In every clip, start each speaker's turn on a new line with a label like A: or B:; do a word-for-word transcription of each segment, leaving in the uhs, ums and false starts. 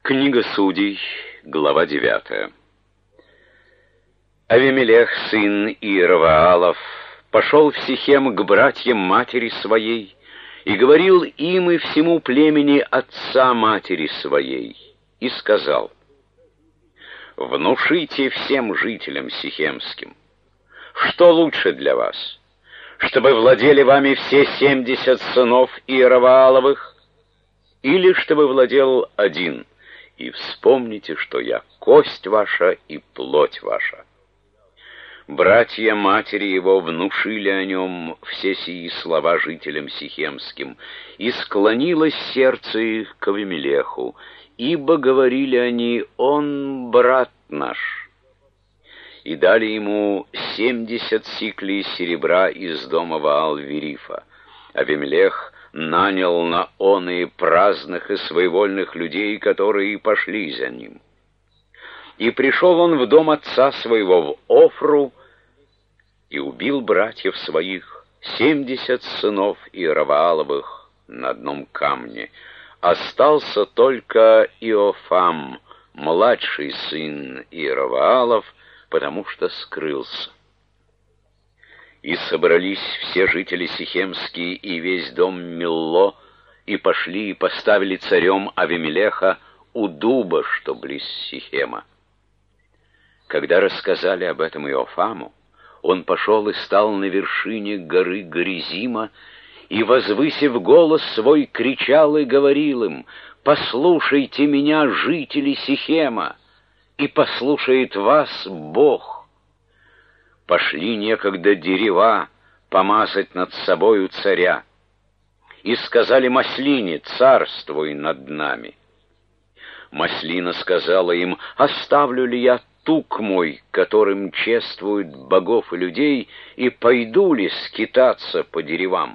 A: Книга Судей, глава девятая. Авимелех, сын Иеровоалов, пошел в Сихем к братьям матери своей и говорил им и всему племени отца матери своей, и сказал: «Внушите всем жителям сихемским, что лучше для вас, чтобы владели вами все семьдесят сынов Иеровоаловых, или чтобы владел один? И вспомните, что я кость ваша и плоть ваша». Братья матери его внушили о нем все сии слова жителям сихемским, и склонилось сердце их к Авимелеху, ибо говорили они: «Он брат наш». И дали ему семьдесят сиклей серебра из дома Ваал-Верифа. Авимелех нанял на оные праздных и своевольных людей, которые пошли за ним. И пришел он в дом отца своего в Офру, и убил братьев своих, семьдесят сынов Иеровоаловых, на одном камне. Остался только Иофам, младший сын Иеровоалов, потому что скрылся. И собрались все жители сихемские и весь дом Милло, и пошли и поставили царем Авимелеха у дуба, что близ Сихема. Когда рассказали об этом Иофаму, он пошел и стал на вершине горы Горизима, и, возвысив голос свой, кричал и говорил им: «Послушайте меня, жители Сихема, и послушает вас Бог». Пошли некогда дерева помазать над собою царя, и сказали Маслине: «Царствуй над нами». Маслина сказала им: «Оставлю ли я тук мой, которым чествуют богов и людей, и пойду ли скитаться по деревам?»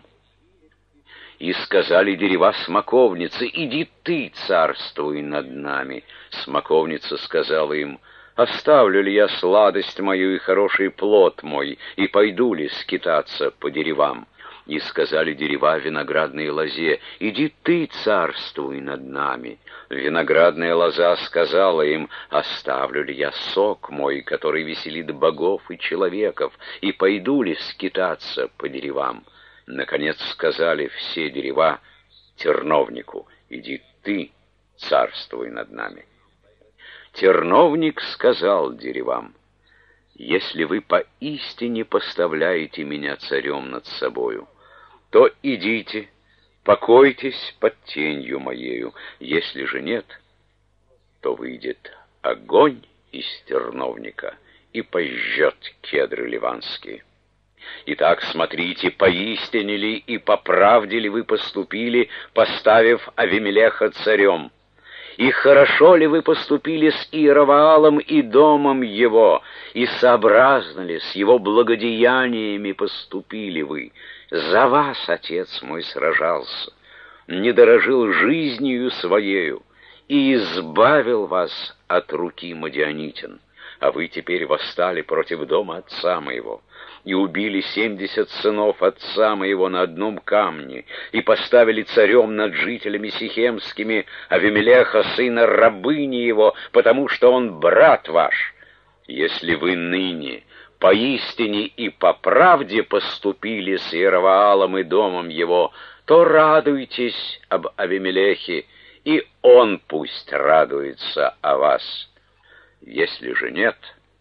A: И сказали дерева смоковнице: «Иди ты, царствуй над нами». Смоковница сказала им: «Оставлю ли я сладость мою и хороший плод мой, и пойду ли скитаться по деревам?» И сказали дерева виноградной лозе: «Иди ты, царствуй над нами». Виноградная лоза сказала им: «Оставлю ли я сок мой, который веселит богов и человеков, и пойду ли скитаться по деревам?» Наконец сказали все дерева терновнику: «Иди ты, царствуй над нами». Терновник сказал деревам: «Если вы поистине поставляете меня царем над собою, то идите, покойтесь под тенью моею. Если же нет, то выйдет огонь из терновника и пожжет кедры ливанские. Итак, смотрите, поистине ли и по правде ли вы поступили, поставив Авимелеха царем? И хорошо ли вы поступили с Иеровоалом и домом его, и сообразно ли с его благодеяниями поступили вы? За вас отец мой сражался, не дорожил жизнью своею и избавил вас от руки мадианитян. А вы теперь восстали против дома отца моего, и убили семьдесят сынов отца моего на одном камне, и поставили царем над жителями сихемскими Авимелеха, сына рабыни его, потому что он брат ваш. Если вы ныне поистине и по правде поступили с Иеровоалом и домом его, то радуйтесь об Авимелехе, и он пусть радуется о вас. Если же нет,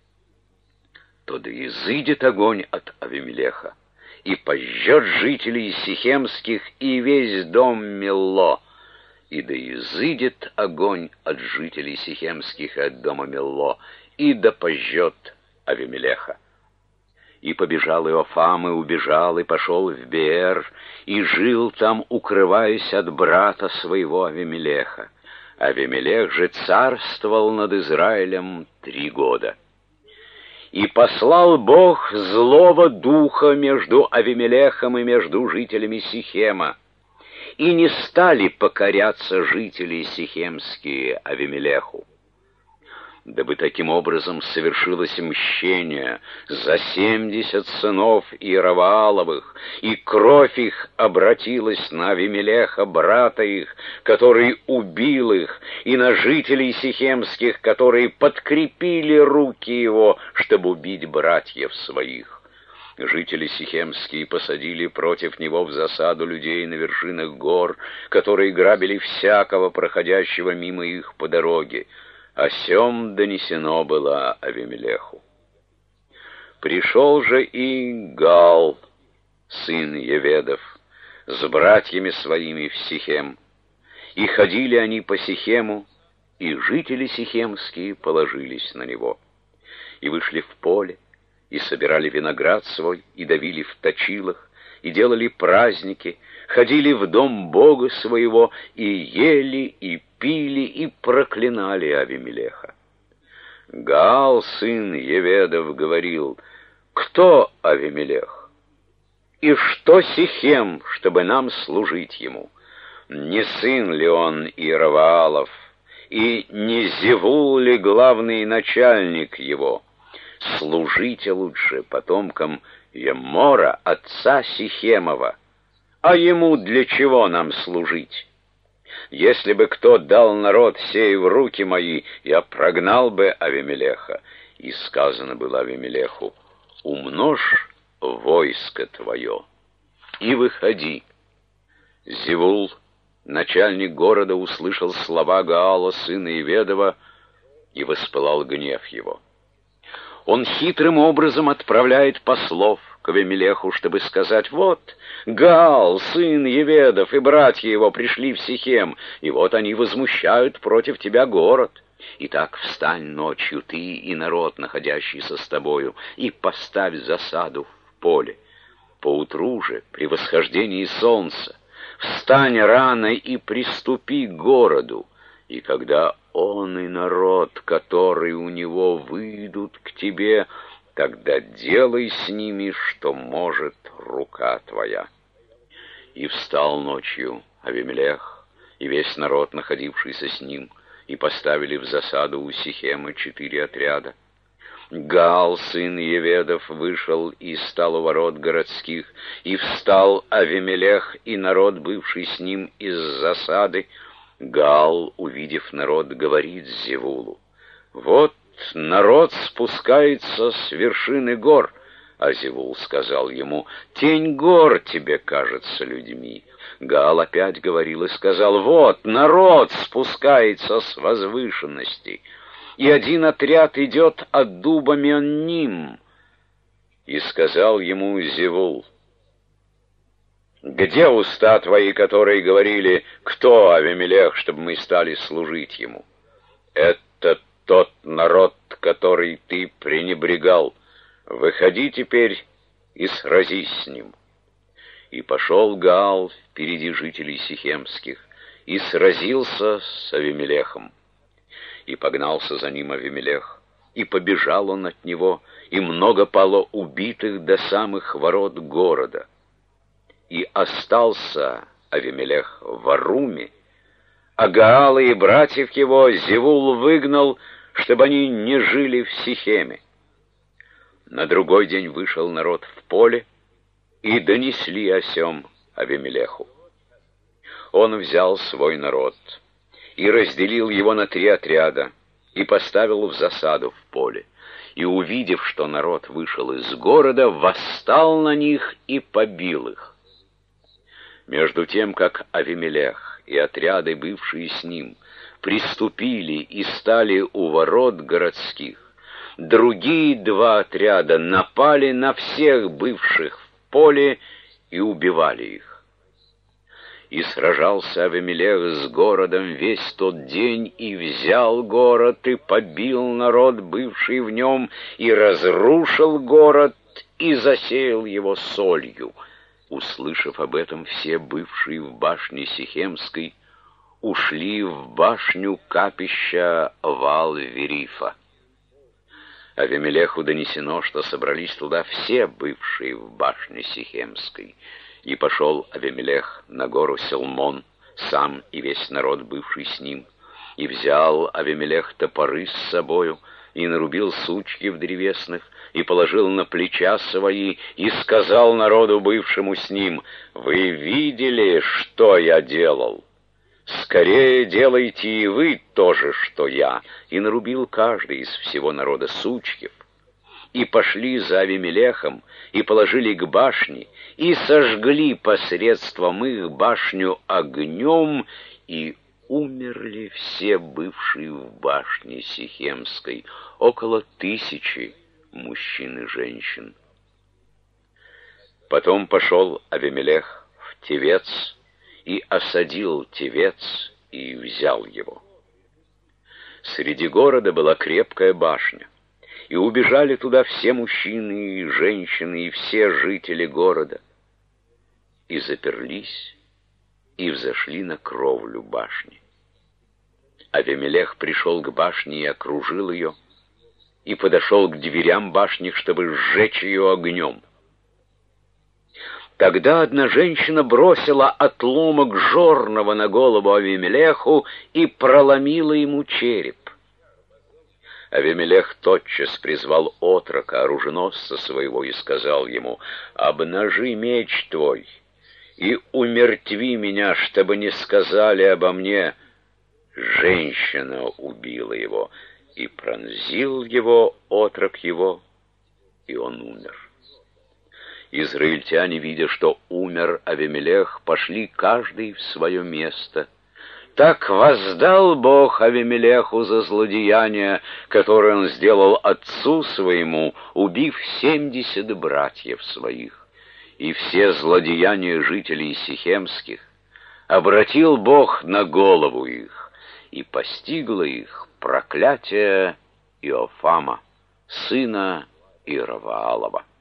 A: то да изыдет огонь от Авимелеха, и пожжет жителей сихемских и весь дом Милло, и да изыдет огонь от жителей сихемских и от дома Милло, и да пожжет Авимелеха». И побежал Иофам, и убежал, и пошел в Беэр, и жил там, укрываясь от брата своего Авимелеха. Авимелех же царствовал над Израилем три года. И послал Бог злого духа между Авимелехом и между жителями Сихема, и не стали покоряться жители сихемские Авимелеху. дабы таким образом совершилось мщение за семьдесят сынов Иеравааловых, и кровь их обратилась на Авимелеха, брата их, который убил их, и на жителей сихемских, которые подкрепили руки его, чтобы убить братьев своих. Жители сихемские посадили против него в засаду людей на вершинах гор, которые грабили всякого, проходящего мимо их по дороге. О сем донесено было Авимелеху. Пришел же и Гаал, сын Еведов, с братьями своими в Сихем, и ходили они по Сихему, и жители сихемские положились на него, и вышли в поле, и собирали виноград свой, и давили в точилах, и делали праздники, ходили в дом Бога своего, и ели, и пили, и проклинали Авимелеха. Гаал, сын Еведов, говорил: «Кто Авимелех? И что Сихем, чтобы нам служить ему? Не сын ли он Иераваалов, и не Зевул ли главный начальник его? Служите лучше потомкам Еммора, отца Сихемова. А ему для чего нам служить? Если бы кто дал народ сей в руки мои, я прогнал бы Авимелеха». И сказано было Авимелеху: «Умножь войско твое и выходи». Зевул, начальник города, услышал слова Гаала, сына Еведова, и воспылал гнев его. Он хитрым образом отправляет послов к Авимелеху, чтобы сказать: «Вот, Гаал, сын Еведов, и братья его пришли в Сихем, и вот они возмущают против тебя город. Итак, встань ночью, ты и народ, находящийся с тобою, и поставь засаду в поле. Поутру же, при восхождении солнца, встань рано и приступи к городу, и когда он и народ, который у него, выйдут к тебе, тогда делай с ними, что может рука твоя». И встал ночью Авимелех и весь народ, находившийся с ним, и поставили в засаду у Сихема четыре отряда. Гаал, сын Еведов, вышел и стал у ворот городских, и встал Авимелех и народ, бывший с ним из засады. Гаал, увидев народ, говорит Зевулу: «Вот народ спускается с вершины гор». А Зевул сказал ему: «Тень гор тебе кажется людьми». Гаал опять говорил и сказал: «Вот народ спускается с возвышенности, и один отряд идет от дуба Менним». И сказал ему Зевул: «Где уста твои, которые говорили: кто Авимелех, чтобы мы стали служить ему? Это тот народ, который ты пренебрегал. Выходи теперь и сразись с ним». И пошел Гаал впереди жителей сихемских и сразился с Авимелехом. И погнался за ним Авимелех, и побежал он от него, и много пало убитых до самых ворот города. И остался Авимелех в Аруме, а Гаала и братьев его Зевул выгнал, чтобы они не жили в Сихеме. На другой день вышел народ в поле, и донесли о сем Авимелеху. Он взял свой народ и разделил его на три отряда, и поставил в засаду в поле. И, увидев, что народ вышел из города, восстал на них и побил их. Между тем, как Авимелех и отряды, бывшие с ним, приступили и стали у ворот городских, другие два отряда напали на всех бывших в поле и убивали их. И сражался Авимелех с городом весь тот день, и взял город, и побил народ, бывший в нем, и разрушил город, и засеял его солью. Услышав об этом, все бывшие в башне Сихемской ушли в башню капища Ваал-Верифа. Авимелеху донесено, что собрались туда все бывшие в башне Сихемской. И пошел Авимелех на гору Селмон, сам и весь народ, бывший с ним, И взял Авимелех топоры с собою, и нарубил сучки в древесных, и положил на плеча свои, и сказал народу, бывшему с ним: «Вы видели, что я делал? Скорее делайте и вы то же, что я». И нарубил каждый из всего народа сучков, и пошли за Авимелехом, и положили к башне, и сожгли посредством их башню огнем, и умерли все бывшие в башне Сихемской, около тысячи мужчин и женщин. Потом пошел Авимелех в Тевец, и осадил Тевец, и взял его. Среди города была крепкая башня, и убежали туда все мужчины и женщины, и все жители города, и заперлись, и взошли на кровлю башни. Авимелех пришел к башне и окружил ее, и подошел к дверям башни, чтобы сжечь ее огнем. Тогда одна женщина бросила отломок жорного на голову Авимелеху и проломила ему череп. Авимелех тотчас призвал отрока, оруженосца своего, и сказал ему: «Обнажи меч твой и умертви меня, чтобы не сказали обо мне: женщина убила его». И пронзил его отрок его, и он умер. Израильтяне, видя, что умер Авимелех, пошли каждый в свое место. Так воздал Бог Авимелеху за злодеяние, которое он сделал отцу своему, убив семьдесят братьев своих. И все злодеяния жителей сихемских обратил Бог на голову их, и постигло их проклятие Иофама, сына Иераваалова.